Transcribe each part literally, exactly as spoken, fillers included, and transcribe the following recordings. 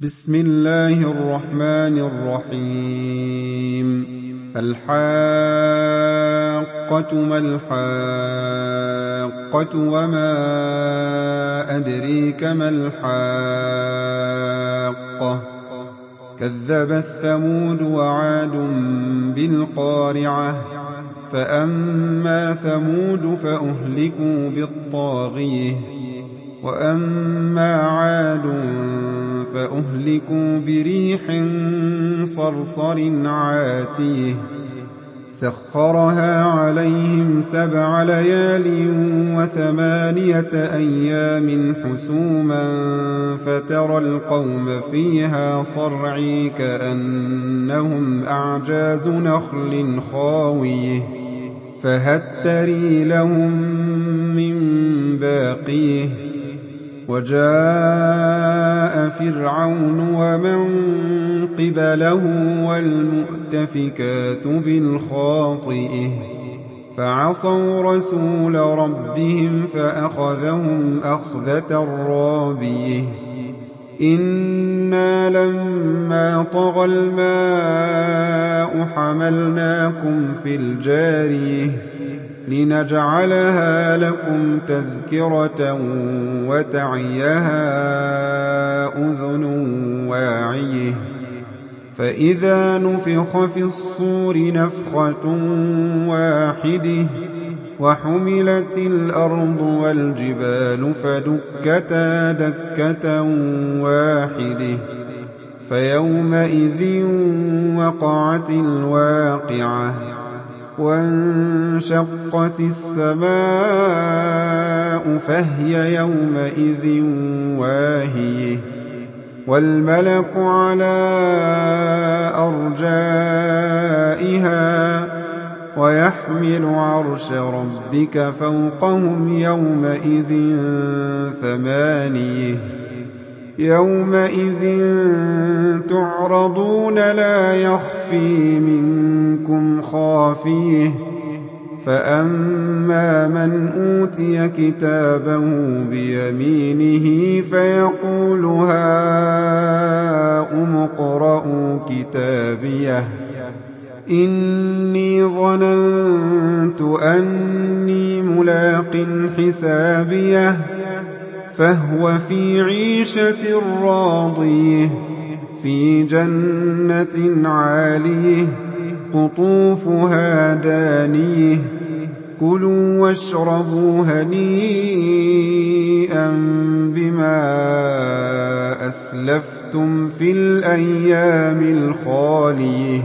بسم الله الرحمن الرحيم. الحاقة ما الحاقة وما أدريك ما الحاقة كذبت ثمود وعاد بالقارعة فأما ثمود فأهلكوا بالطاغية وأما عاد فأهلكوا بريح صرصر عاتيه سخرها عليهم سبع ليال وثمانية أيام حسوما فترى القوم فيها صرعي كأنهم أعجاز نخل خاويه فهل تري لهم من باقيه وجاء فرعون ومن قبله والمؤتفكات بالخاطئه فعصوا رسول ربهم فأخذهم أخذة رابية إنا لما طغى الماء حملناكم في الجارية لنجعلها لكم تذكرة وتعيها أذن واعية فإذا نفخ في الصور نفخة واحدة وحملت الأرض والجبال فدكتا دكة واحدة فيومئذ وقعت الواقعة وانشقت السماء فهي يومئذ واهية والملك على أرجائها ويحمل عرش ربك فوقهم يومئذ ثمانية يومئذ تعرضون لا يخفي منكم خافيه فأما من أوتي كتابه بيمينه فيقول هاؤم اقرءوا كتابيه إني ظننت أني ملاق حسابيه فهو في عيشة راضية في جنة عالية قطوفها دانية كلوا واشربوا هنيئا بما أسلفتم في الأيام الخالية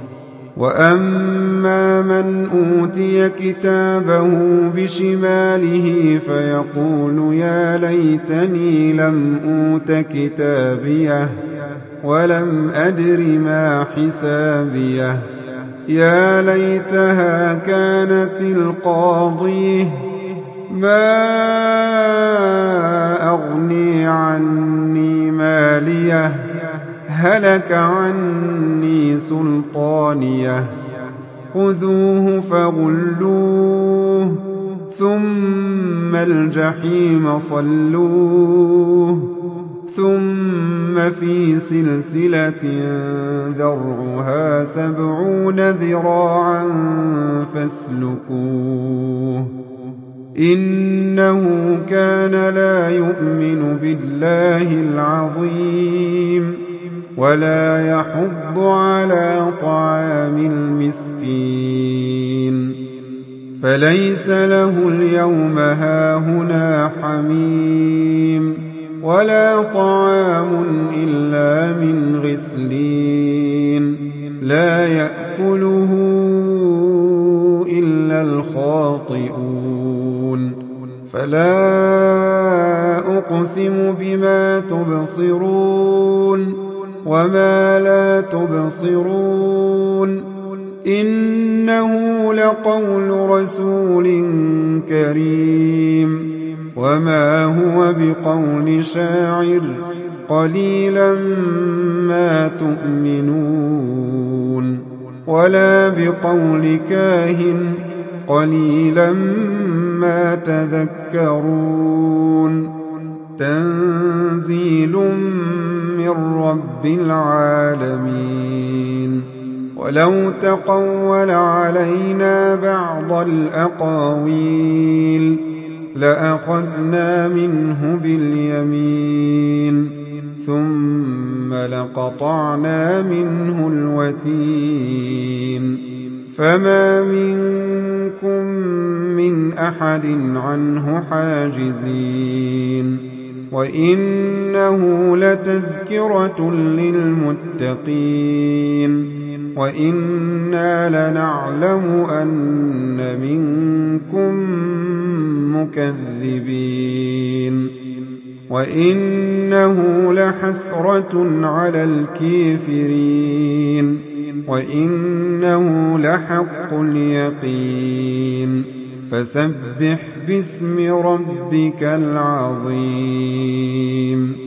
وأما من أوتي كتابه بشماله فيقول يا ليتني لم أوت كتابيه ولم أدر ما حسابيه يا ليتها كانت القاضية ما أغني عني ماليه هلك عني سلطانيه خذوه فغلوه ثم الجحيم صلوه ثم في سلسلة ذرعها سبعون ذراعا فاسلكوه إنه كان لا يؤمن بالله العظيم ولا يحض على طعام المسكين فليس له اليوم هاهنا حميم ولا طعام إلا من غسلين لا يأكله إلا الخاطئون فلا أقسم بما تبصرون وما لا تبصرون إنه لقول رسول كريم وما هو بقول شاعر قليلا ما تؤمنون ولا بقول كاهن قليلا ما تذكرون تنزيل من رب العالمين. ولو تقول علينا بعض الأقاويل لأخذنا منه باليمين ثم لقطعنا منه الوتين فما منكم من أحد عنه حاجزين. وإنه لتذكرة للمتقين وإنا لنعلم أن منكم مكذبين وإنه لحسرة على الكافرين وإنه لحق اليقين. فسبح باسم ربك العظيم.